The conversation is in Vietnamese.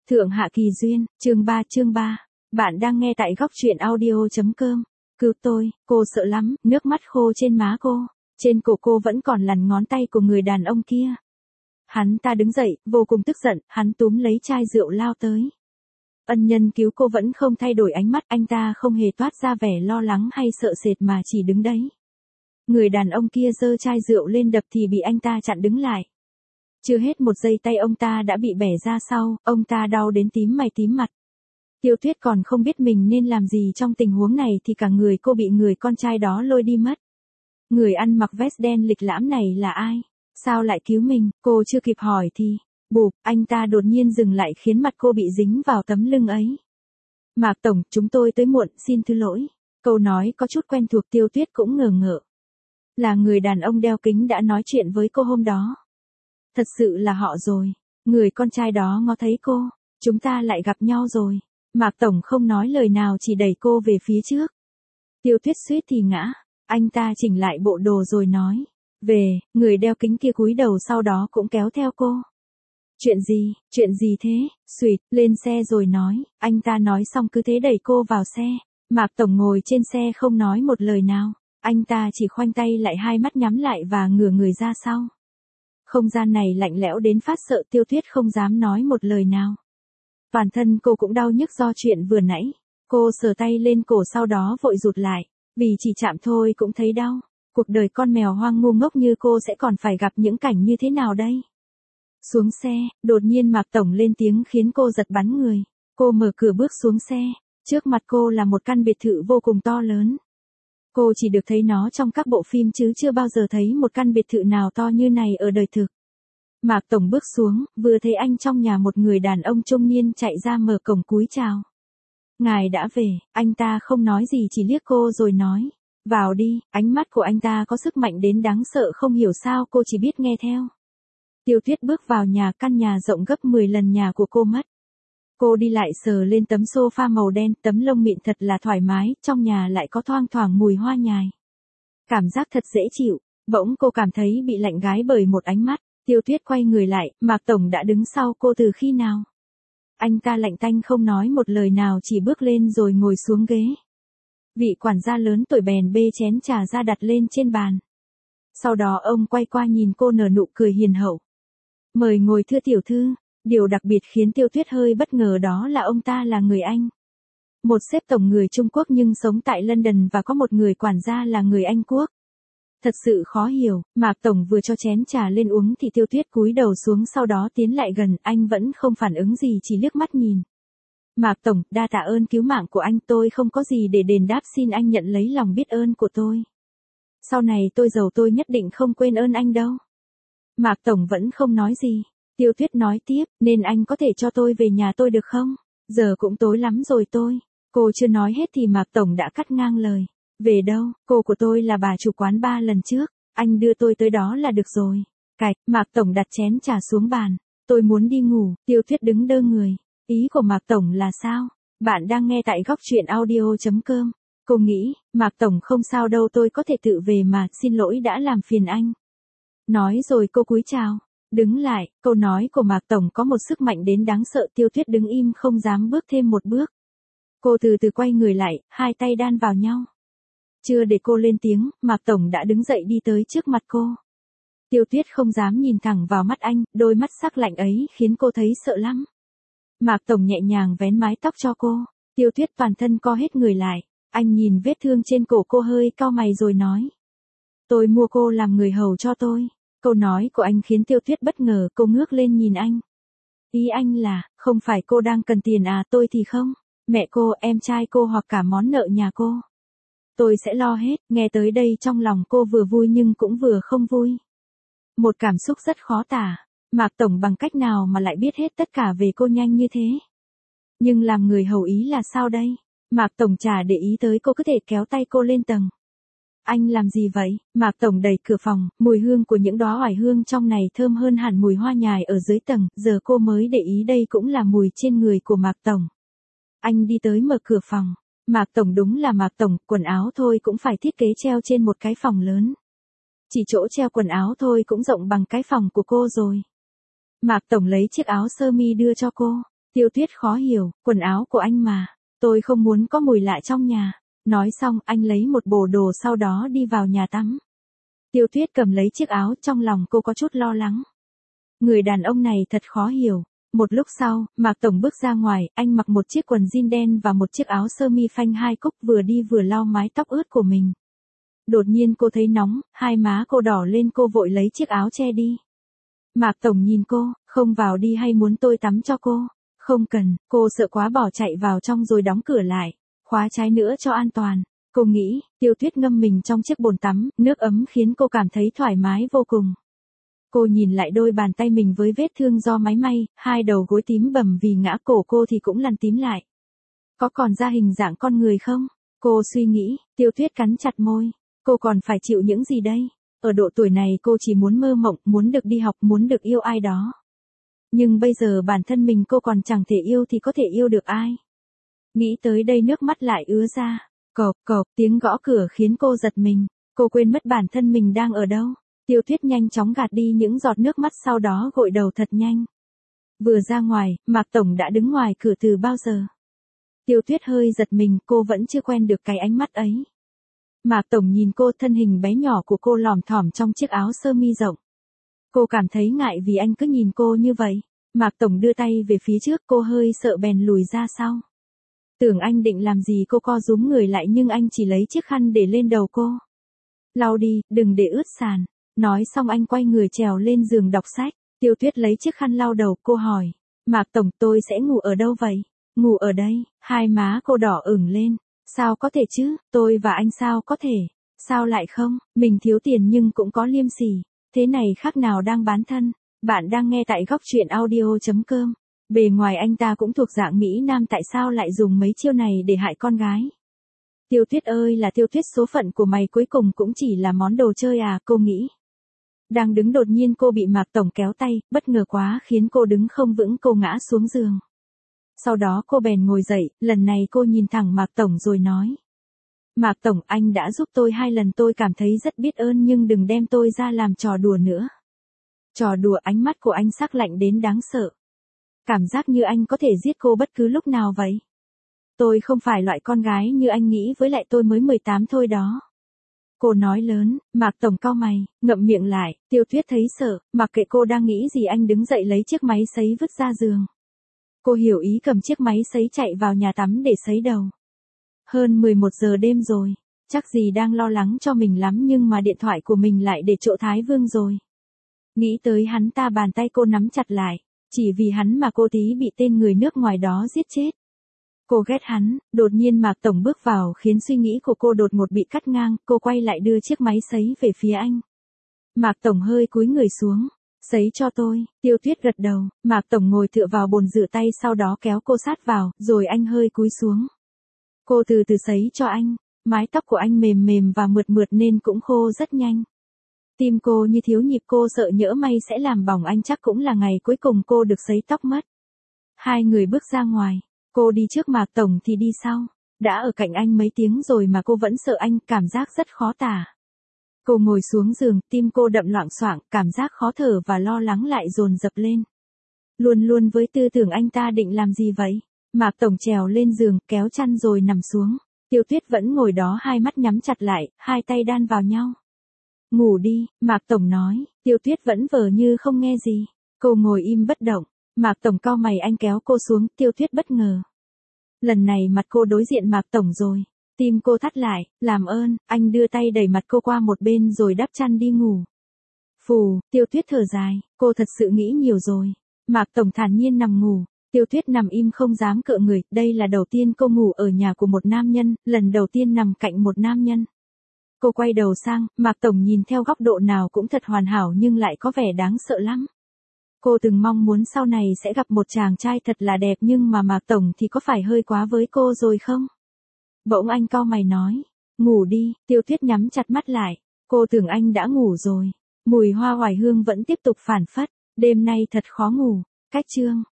Thượng Hạ Kỳ Duyên, chương 3. Bạn đang nghe tại góc truyện audio.com. Cứu tôi, cô sợ lắm, nước mắt khô trên má cô. Trên cổ cô vẫn còn lằn ngón tay của người đàn ông kia. Hắn ta đứng dậy, vô cùng tức giận, hắn túm lấy chai rượu lao tới. Ân nhân cứu cô vẫn không thay đổi ánh mắt, anh ta không hề toát ra vẻ lo lắng hay sợ sệt mà chỉ đứng đấy. Người đàn ông kia giơ chai rượu lên đập thì bị anh ta chặn đứng lại. Chưa hết một giây tay ông ta đã bị bẻ ra sau, ông ta đau đến tím mày tím mặt. Tiêu Tuyết còn không biết mình nên làm gì trong tình huống này thì cả người cô bị người con trai đó lôi đi mất. Người ăn mặc vest đen lịch lãm này là ai? Sao lại cứu mình? Cô chưa kịp hỏi thì, bụp, anh ta đột nhiên dừng lại khiến mặt cô bị dính vào tấm lưng ấy. Mạc Tổng, chúng tôi tới muộn, xin thứ lỗi. Câu nói có chút quen thuộc, Tiêu Tuyết cũng ngờ ngợ. Là người đàn ông đeo kính đã nói chuyện với cô hôm đó. Thật sự là họ rồi. Người con trai đó ngó thấy cô. Chúng ta lại gặp nhau rồi. Mạc Tổng không nói lời nào chỉ đẩy cô về phía trước. Tiêu Tuyết suýt thì ngã. Anh ta chỉnh lại bộ đồ rồi nói. Về, người đeo kính kia cúi đầu sau đó cũng kéo theo cô. Chuyện gì thế? Xuyệt, lên xe rồi nói. Anh ta nói xong cứ thế đẩy cô vào xe. Mạc Tổng ngồi trên xe không nói một lời nào. Anh ta chỉ khoanh tay lại, hai mắt nhắm lại và ngửa người ra sau. Không gian này lạnh lẽo đến phát sợ, Tiêu Tuyết không dám nói một lời nào. Toàn thân cô cũng đau nhức do chuyện vừa nãy. Cô sờ tay lên cổ sau đó vội rụt lại. Vì chỉ chạm thôi cũng thấy đau. Cuộc đời con mèo hoang ngu ngốc như cô sẽ còn phải gặp những cảnh như thế nào đây? Xuống xe, đột nhiên Mạc Tổng lên tiếng khiến cô giật bắn người. Cô mở cửa bước xuống xe. Trước mặt cô là một căn biệt thự vô cùng to lớn. Cô chỉ được thấy nó trong các bộ phim chứ chưa bao giờ thấy một căn biệt thự nào to như này ở đời thực. Mạc Tổng bước xuống, vừa thấy anh trong nhà một người đàn ông trung niên chạy ra mở cổng cúi chào. Ngài đã về, anh ta không nói gì chỉ liếc cô rồi nói. Vào đi, ánh mắt của anh ta có sức mạnh đến đáng sợ, không hiểu sao cô chỉ biết nghe theo. Tiêu Tuyết bước vào nhà, căn nhà rộng gấp 10 lần nhà của cô mất. Cô đi lại sờ lên tấm sofa màu đen, tấm lông mịn thật là thoải mái, trong nhà lại có thoang thoảng mùi hoa nhài. Cảm giác thật dễ chịu, bỗng cô cảm thấy bị lạnh gáy bởi một ánh mắt. Tiêu Tuyết quay người lại, Mạc Tổng đã đứng sau cô từ khi nào? Anh ta lạnh tanh không nói một lời nào, chỉ bước lên rồi ngồi xuống ghế. Vị quản gia lớn tuổi bèn bê chén trà ra đặt lên trên bàn. Sau đó ông quay qua nhìn cô nở nụ cười hiền hậu. Mời ngồi thưa tiểu thư. Điều đặc biệt khiến Tiêu Tuyết hơi bất ngờ đó là ông ta là người Anh. Một sếp tổng người Trung Quốc nhưng sống tại London và có một người quản gia là người Anh Quốc. Thật sự khó hiểu, Mạc Tổng vừa cho chén trà lên uống thì Tiêu Tuyết cúi đầu xuống, sau đó tiến lại gần, anh vẫn không phản ứng gì, chỉ liếc mắt nhìn. Mạc Tổng, đa tạ ơn cứu mạng của anh, tôi không có gì để đền đáp, xin anh nhận lấy lòng biết ơn của tôi. Sau này tôi giàu tôi nhất định không quên ơn anh đâu. Mạc Tổng vẫn không nói gì. Tiêu Tuyết nói tiếp, nên anh có thể cho tôi về nhà tôi được không? Giờ cũng tối lắm rồi tôi. Cô chưa nói hết thì Mạc Tổng đã cắt ngang lời. Về đâu, cô của tôi là bà chủ quán 3 lần trước, anh đưa tôi tới đó là được rồi. Cạch, Mạc Tổng đặt chén trà xuống bàn. Tôi muốn đi ngủ, Tiêu Tuyết đứng đơ người. Ý của Mạc Tổng là sao? Bạn đang nghe tại góc truyện audio.com. Cô nghĩ, Mạc Tổng không sao đâu, tôi có thể tự về mà, xin lỗi đã làm phiền anh. Nói rồi cô cúi chào. Đứng lại, câu nói của Mạc Tổng có một sức mạnh đến đáng sợ, Tiêu Tuyết đứng im không dám bước thêm một bước. Cô từ từ quay người lại, hai tay đan vào nhau. Chưa để cô lên tiếng, Mạc Tổng đã đứng dậy đi tới trước mặt cô. Tiêu Tuyết không dám nhìn thẳng vào mắt anh, đôi mắt sắc lạnh ấy khiến cô thấy sợ lắm. Mạc Tổng nhẹ nhàng vén mái tóc cho cô. Tiêu Tuyết toàn thân co hết người lại. Anh nhìn vết thương trên cổ cô hơi cau mày rồi nói. Tôi mua cô làm người hầu cho tôi. Câu nói của anh khiến Tiêu Tuyết bất ngờ, cô ngước lên nhìn anh. Ý anh là, không phải cô đang cần tiền à? Tôi thì không. Mẹ cô, em trai cô hoặc cả món nợ nhà cô. Tôi sẽ lo hết. Nghe tới đây trong lòng cô vừa vui nhưng cũng vừa không vui. Một cảm xúc rất khó tả. Mạc Tổng bằng cách nào mà lại biết hết tất cả về cô nhanh như thế? Nhưng làm người hầu ý là sao đây? Mạc Tổng chả để ý tới cô, cứ thể kéo tay cô lên tầng. Anh làm gì vậy? Mạc Tổng đẩy cửa phòng, mùi hương của những đóa oải hương trong này thơm hơn hẳn mùi hoa nhài ở dưới tầng, giờ cô mới để ý đây cũng là mùi trên người của Mạc Tổng. Anh đi tới mở cửa phòng. Mạc Tổng đúng là Mạc Tổng, quần áo thôi cũng phải thiết kế treo trên một cái phòng lớn. Chỉ chỗ treo quần áo thôi cũng rộng bằng cái phòng của cô rồi. Mạc Tổng lấy chiếc áo sơ mi đưa cho cô. Tiêu Tuyết khó hiểu, quần áo của anh mà, tôi không muốn có mùi lạ trong nhà. Nói xong anh lấy một bộ đồ sau đó đi vào nhà tắm. Tiêu Tuyết cầm lấy chiếc áo, trong lòng cô có chút lo lắng. Người đàn ông này thật khó hiểu. Một lúc sau, Mạc Tổng bước ra ngoài, anh mặc một chiếc quần jean đen và một chiếc áo sơ mi phanh 2 cúc, vừa đi vừa lau mái tóc ướt của mình. Đột nhiên cô thấy nóng, hai má cô đỏ lên, cô vội lấy chiếc áo che đi. Mạc Tổng nhìn cô, không vào đi hay muốn tôi tắm cho cô? Không cần, cô sợ quá bỏ chạy vào trong rồi đóng cửa lại, khóa trái nữa cho an toàn. Cô nghĩ, Tiêu Tuyết ngâm mình trong chiếc bồn tắm, nước ấm khiến cô cảm thấy thoải mái vô cùng. Cô nhìn lại đôi bàn tay mình với vết thương do máy may, hai đầu gối tím bầm vì ngã, cổ cô thì cũng lằn tím lại. Có còn ra hình dạng con người không? Cô suy nghĩ. Tiêu Tuyết cắn chặt môi. Cô còn phải chịu những gì đây? Ở độ tuổi này cô chỉ muốn mơ mộng, muốn được đi học, muốn được yêu ai đó. Nhưng bây giờ bản thân mình cô còn chẳng thể yêu thì có thể yêu được ai? Nghĩ tới đây nước mắt lại ứa ra. Cộp cộp, tiếng gõ cửa khiến cô giật mình. Cô quên mất bản thân mình đang ở đâu. Tiêu Tuyết nhanh chóng gạt đi những giọt nước mắt, sau đó gội đầu thật nhanh. Vừa ra ngoài, Mạc Tổng đã đứng ngoài cửa từ bao giờ. Tiêu Tuyết hơi giật mình, cô vẫn chưa quen được cái ánh mắt ấy. Mạc Tổng nhìn cô, thân hình bé nhỏ của cô lòm thỏm trong chiếc áo sơ mi rộng. Cô cảm thấy ngại vì anh cứ nhìn cô như vậy. Mạc Tổng đưa tay về phía trước, cô hơi sợ bèn lùi ra sau. Tưởng anh định làm gì, cô co rúm người lại nhưng anh chỉ lấy chiếc khăn để lên đầu cô. Lau đi, đừng để ướt sàn. Nói xong anh quay người trèo lên giường đọc sách. Tiêu Tuyết lấy chiếc khăn lau đầu, cô hỏi. Mạc Tổng, tôi sẽ ngủ ở đâu vậy? Ngủ ở đây. Hai má cô đỏ ửng lên. Sao có thể chứ, tôi và anh sao có thể? Sao lại không? Mình thiếu tiền nhưng cũng có liêm sỉ. Thế này khác nào đang bán thân. Bạn đang nghe tại góc truyện audio.com. Bề ngoài anh ta cũng thuộc dạng Mỹ Nam, tại sao lại dùng mấy chiêu này để hại con gái? Tiêu Tuyết ơi là Tiêu Tuyết, số phận của mày cuối cùng cũng chỉ là món đồ chơi à, cô nghĩ. Đang đứng đột nhiên cô bị Mạc Tổng kéo tay, bất ngờ quá khiến cô đứng không vững, cô ngã xuống giường. Sau đó cô bèn ngồi dậy, lần này cô nhìn thẳng Mạc Tổng rồi nói. Mạc Tổng, anh đã giúp tôi 2 lần, tôi cảm thấy rất biết ơn, nhưng đừng đem tôi ra làm trò đùa nữa. Trò đùa? Ánh mắt của anh sắc lạnh đến đáng sợ. Cảm giác như anh có thể giết cô bất cứ lúc nào vậy. Tôi không phải loại con gái như anh nghĩ, với lại tôi mới 18 thôi đó. Cô nói lớn. Mạc Tổng cau mày, ngậm miệng lại. Tiêu Tuyết thấy sợ, mặc kệ cô đang nghĩ gì, anh đứng dậy lấy chiếc máy sấy vứt ra giường. Cô hiểu ý, cầm chiếc máy sấy chạy vào nhà tắm để sấy đầu. Hơn 11 giờ đêm rồi, chắc gì đang lo lắng cho mình lắm, nhưng mà điện thoại của mình lại để chỗ Thái Vương rồi. Nghĩ tới hắn ta, bàn tay cô nắm chặt lại, chỉ vì hắn mà cô tí bị tên người nước ngoài đó giết chết. Cô ghét hắn. Đột nhiên Mạc Tổng bước vào khiến suy nghĩ của cô đột ngột bị cắt ngang, cô quay lại đưa chiếc máy sấy về phía anh. Mạc Tổng hơi cúi người xuống. Sấy cho tôi. Tiêu Tuyết gật đầu. Mạc Tổng ngồi tựa vào bồn rửa tay, sau đó kéo cô sát vào, rồi anh hơi cúi xuống. Cô từ từ sấy cho anh. Mái tóc của anh mềm mềm và mượt mượt nên cũng khô rất nhanh. Tim cô như thiếu nhịp, cô sợ nhỡ may sẽ làm bỏng anh, chắc cũng là ngày cuối cùng cô được sấy tóc mất. Hai người bước ra ngoài. Cô đi trước, Mạc Tổng thì đi sau. Đã ở cạnh anh mấy tiếng rồi mà cô vẫn sợ anh, cảm giác rất khó tả. Cô ngồi xuống giường, tim cô đập loạng xoạng, cảm giác khó thở và lo lắng lại dồn dập lên. Luôn luôn với tư tưởng anh ta định làm gì vậy? Mạc Tổng trèo lên giường, kéo chăn rồi nằm xuống. Tiêu Tuyết vẫn ngồi đó, hai mắt nhắm chặt lại, hai tay đan vào nhau. Ngủ đi, Mạc Tổng nói. Tiêu Tuyết vẫn vờ như không nghe gì. Cô ngồi im bất động. Mạc Tổng cau mày, anh kéo cô xuống. Tiêu Tuyết bất ngờ. Lần này mặt cô đối diện Mạc Tổng rồi. Tim cô thắt lại. Làm ơn. Anh đưa tay đẩy mặt cô qua một bên rồi đắp chăn đi ngủ. Phù. Tiêu Tuyết thở dài. Cô thật sự nghĩ nhiều rồi. Mạc Tổng thản nhiên nằm ngủ. Tiêu Tuyết nằm im không dám cựa người. Đây là đầu tiên cô ngủ ở nhà của một nam nhân, lần đầu tiên nằm cạnh một nam nhân. Cô quay đầu sang, Mạc Tổng nhìn theo góc độ nào cũng thật hoàn hảo nhưng lại có vẻ đáng sợ lắm. Cô từng mong muốn sau này sẽ gặp một chàng trai thật là đẹp, nhưng mà Mạc Tổng thì có phải hơi quá với cô rồi không? Bỗng anh cau mày nói. Ngủ đi. Tiêu Tuyết nhắm chặt mắt lại. Cô tưởng anh đã ngủ rồi. Mùi hoa oải hương vẫn tiếp tục phảng phất. Đêm nay thật khó ngủ. Cách chương.